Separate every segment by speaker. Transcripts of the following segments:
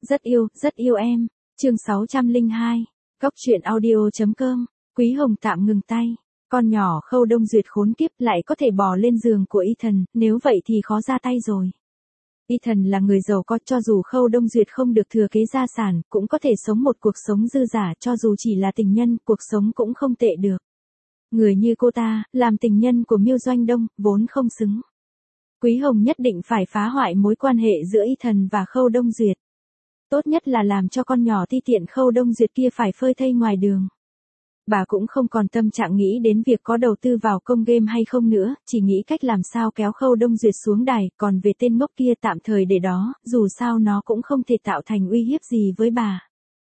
Speaker 1: Rất yêu em. Chương 602. Cốc truyện audio.com. Quý Hồng tạm ngừng tay. Con nhỏ Khâu Đông Duyệt khốn kiếp lại có thể bò lên giường của Ethan, nếu vậy thì khó ra tay rồi. Ethan là người giàu có, cho dù Khâu Đông Duyệt không được thừa kế gia sản, cũng có thể sống một cuộc sống dư dả, cho dù chỉ là tình nhân, cuộc sống cũng không tệ được. Người như cô ta, làm tình nhân của Miêu Doanh Đông, vốn không xứng. Quý Hồng nhất định phải phá hoại mối quan hệ giữa Ethan và Khâu Đông Duyệt. Tốt nhất là làm cho con nhỏ ti tiện Khâu Đông Duyệt kia phải phơi thây ngoài đường. Bà cũng không còn tâm trạng nghĩ đến việc có đầu tư vào công game hay không nữa, chỉ nghĩ cách làm sao kéo Khâu Đông Duyệt xuống đài, còn về tên ngốc kia tạm thời để đó, dù sao nó cũng không thể tạo thành uy hiếp gì với bà.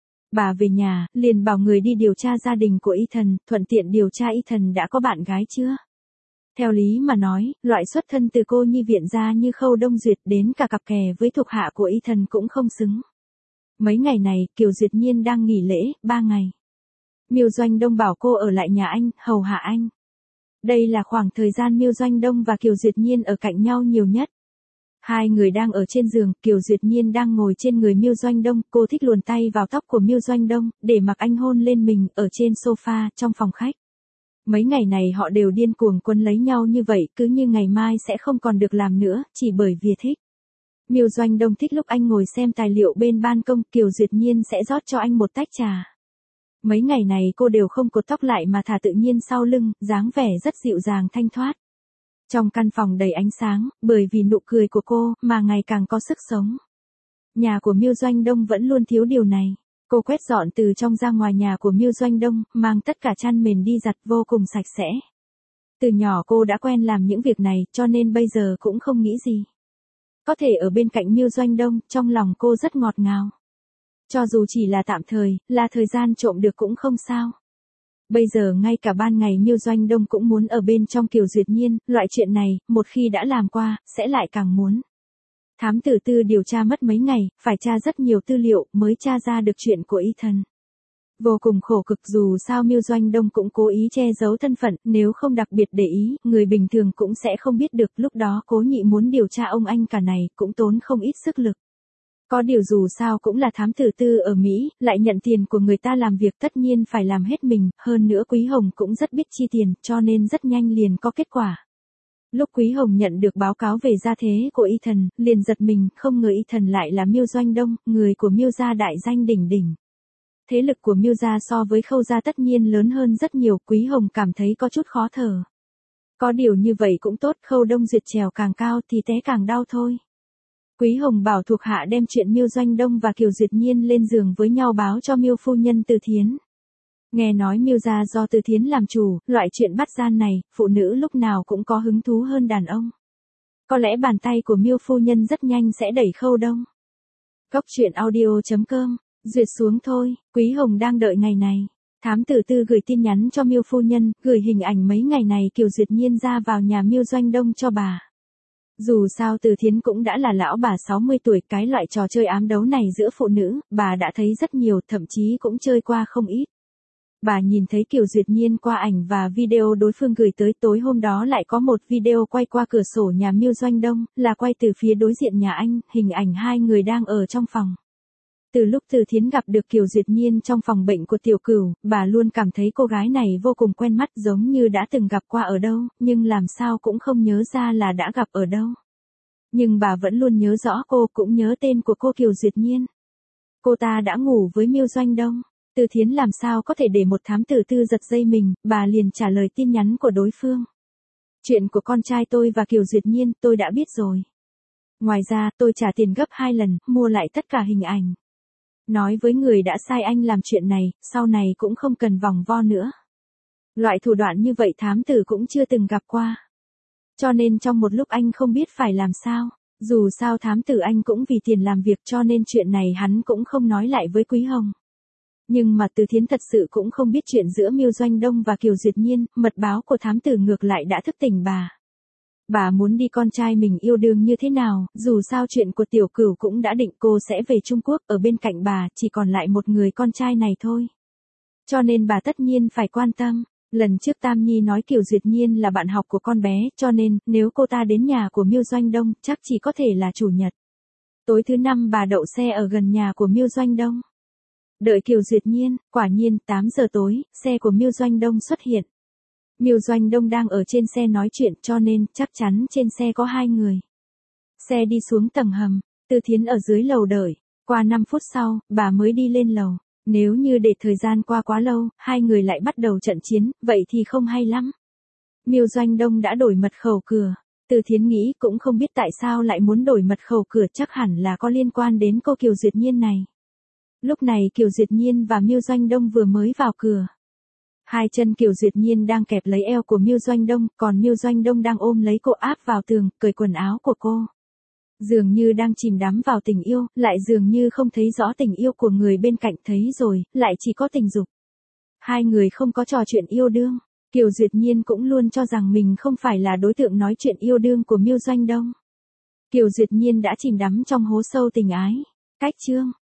Speaker 1: Bà về nhà, liền bảo người đi điều tra gia đình của Ethan, thuận tiện điều tra Ethan đã có bạn gái chưa. Theo lý mà nói, loại xuất thân từ cô nhi viện gia như Khâu Đông Duyệt đến cả cặp kè với thuộc hạ của Ethan cũng không xứng. Mấy ngày này, Kiều Duyệt Nhiên đang nghỉ lễ, 3 ngày. Miêu Doanh Đông bảo cô ở lại nhà anh, hầu hạ anh. Đây là khoảng thời gian Miêu Doanh Đông và Kiều Duyệt Nhiên ở cạnh nhau nhiều nhất. Hai người đang ở trên giường, Kiều Duyệt Nhiên đang ngồi trên người Miêu Doanh Đông, cô thích luồn tay vào tóc của Miêu Doanh Đông, để mặc anh hôn lên mình, ở trên sofa, trong phòng khách. Mấy ngày này họ đều điên cuồng quấn lấy nhau như vậy, cứ như ngày mai sẽ không còn được làm nữa, chỉ bởi vì thích. Miêu Doanh Đông thích lúc anh ngồi xem tài liệu bên ban công, Kiều Duyệt Nhiên sẽ rót cho anh một tách trà. Mấy ngày này cô đều không cột tóc lại mà thả tự nhiên sau lưng, dáng vẻ rất dịu dàng thanh thoát. Trong căn phòng đầy ánh sáng, bởi vì nụ cười của cô mà ngày càng có sức sống. Nhà của Miêu Doanh Đông vẫn luôn thiếu điều này. Cô quét dọn từ trong ra ngoài nhà của Miêu Doanh Đông, mang tất cả chăn mền đi giặt vô cùng sạch sẽ. Từ nhỏ cô đã quen làm những việc này, cho nên bây giờ cũng không nghĩ gì. Có thể ở bên cạnh Miêu Doanh Đông, trong lòng cô rất ngọt ngào. Cho dù chỉ là tạm thời, là thời gian trộm được cũng không sao. Bây giờ ngay cả ban ngày Miêu Doanh Đông cũng muốn ở bên trong Kiều Duyệt Nhiên, loại chuyện này, một khi đã làm qua, sẽ lại càng muốn. Thám tử Tư điều tra mất mấy ngày, phải tra rất nhiều tư liệu mới tra ra được chuyện của Ethan. Vô cùng khổ cực, dù sao Miêu Doanh Đông cũng cố ý che giấu thân phận, nếu không đặc biệt để ý, người bình thường cũng sẽ không biết được. Lúc đó Cố Nhị muốn điều tra ông anh cả này, cũng tốn không ít sức lực. Có điều dù sao cũng là thám tử Tư ở Mỹ, lại nhận tiền của người ta làm việc, tất nhiên phải làm hết mình, hơn nữa Quý Hồng cũng rất biết chi tiền, cho nên rất nhanh liền có kết quả. Lúc Quý Hồng nhận được báo cáo về gia thế của Ethan, liền giật mình, không ngờ Ethan lại là Miêu Doanh Đông, người của Miêu gia đại danh đỉnh đỉnh. Thế lực của Miêu gia so với Khâu gia tất nhiên lớn hơn rất nhiều, Quý Hồng cảm thấy có chút khó thở. Có điều như vậy cũng tốt, Khâu Đông Duyệt trèo càng cao thì té càng đau thôi. Quý Hồng bảo thuộc hạ đem chuyện Miêu Doanh Đông và Kiều Duyệt Nhiên lên giường với nhau báo cho Miêu phu nhân Từ Thiến. Nghe nói Miêu gia do Từ Thiến làm chủ, loại chuyện bắt gian này, phụ nữ lúc nào cũng có hứng thú hơn đàn ông. Có lẽ bàn tay của Miêu phu nhân rất nhanh sẽ đẩy Khâu Đông. Cốc truyện audio.com. Duyệt xuống thôi, Quý Hồng đang đợi ngày này. Thám tử Tư gửi tin nhắn cho Miêu phu nhân, gửi hình ảnh mấy ngày này Kiều Duyệt Nhiên ra vào nhà Miêu Doanh Đông cho bà. Dù sao Từ Thiến cũng đã là lão bà 60 tuổi, cái loại trò chơi ám đấu này giữa phụ nữ, bà đã thấy rất nhiều, thậm chí cũng chơi qua không ít. Bà nhìn thấy Kiều Duyệt Nhiên qua ảnh và video đối phương gửi tới, tối hôm đó lại có một video quay qua cửa sổ nhà Miêu Doanh Đông, là quay từ phía đối diện nhà anh, hình ảnh hai người đang ở trong phòng. Từ lúc Từ Thiến gặp được Kiều Duyệt Nhiên trong phòng bệnh của Tiểu Cửu, bà luôn cảm thấy cô gái này vô cùng quen mắt, giống như đã từng gặp qua ở đâu, nhưng làm sao cũng không nhớ ra là đã gặp ở đâu. Nhưng bà vẫn luôn nhớ rõ cô, cũng nhớ tên của cô Kiều Duyệt Nhiên. Cô ta đã ngủ với Miêu Doanh Đông. Từ Thiến làm sao có thể để một thám tử Tư giật dây mình, bà liền trả lời tin nhắn của đối phương. Chuyện của con trai tôi và Kiều Duyệt Nhiên, tôi đã biết rồi. Ngoài ra, tôi trả tiền gấp 2 lần, mua lại tất cả hình ảnh. Nói với người đã sai anh làm chuyện này, sau này cũng không cần vòng vo nữa. Loại thủ đoạn như vậy thám tử cũng chưa từng gặp qua. Cho nên trong một lúc anh không biết phải làm sao. Dù sao thám tử anh cũng vì tiền làm việc, cho nên chuyện này hắn cũng không nói lại với Quý Hồng. Nhưng mà Từ Thiến thật sự cũng không biết chuyện giữa Miêu Doanh Đông và Kiều Duyệt Nhiên, mật báo của thám tử ngược lại đã thức tỉnh bà. Bà muốn đi con trai mình yêu đương như thế nào, dù sao chuyện của Tiểu Cửu cũng đã định, cô sẽ về Trung Quốc, ở bên cạnh bà chỉ còn lại một người con trai này thôi. Cho nên bà tất nhiên phải quan tâm. Lần trước Tam Nhi nói Kiều Duyệt Nhiên là bạn học của con bé, cho nên, nếu cô ta đến nhà của Miêu Doanh Đông, chắc chỉ có thể là chủ nhật. Tối thứ năm bà đậu xe ở gần nhà của Miêu Doanh Đông. Đợi Kiều Duyệt Nhiên, quả nhiên 8 giờ tối, xe của Miêu Doanh Đông xuất hiện. Miêu Doanh Đông đang ở trên xe nói chuyện cho nên chắc chắn trên xe có 2 người. Xe đi xuống tầng hầm, Từ Thiến ở dưới lầu đợi. Qua 5 phút sau, bà mới đi lên lầu. Nếu như để thời gian qua quá lâu, 2 người lại bắt đầu trận chiến, vậy thì không hay lắm. Miêu Doanh Đông đã đổi mật khẩu cửa. Từ Thiến nghĩ cũng không biết tại sao lại muốn đổi mật khẩu cửa, chắc hẳn là có liên quan đến cô Kiều Duyệt Nhiên này. Lúc này Kiều Duyệt Nhiên và Miêu Doanh Đông vừa mới vào cửa. Hai chân Kiều Duyệt Nhiên đang kẹp lấy eo của Miêu Doanh Đông, còn Miêu Doanh Đông đang ôm lấy cô áp vào tường, cởi quần áo của cô. Dường như đang chìm đắm vào tình yêu, lại dường như không thấy rõ tình yêu của người bên cạnh, thấy rồi, lại chỉ có tình dục. Hai người không có trò chuyện yêu đương. Kiều Duyệt Nhiên cũng luôn cho rằng mình không phải là đối tượng nói chuyện yêu đương của Miêu Doanh Đông. Kiều Duyệt Nhiên đã chìm đắm trong hố sâu tình ái. Cách chương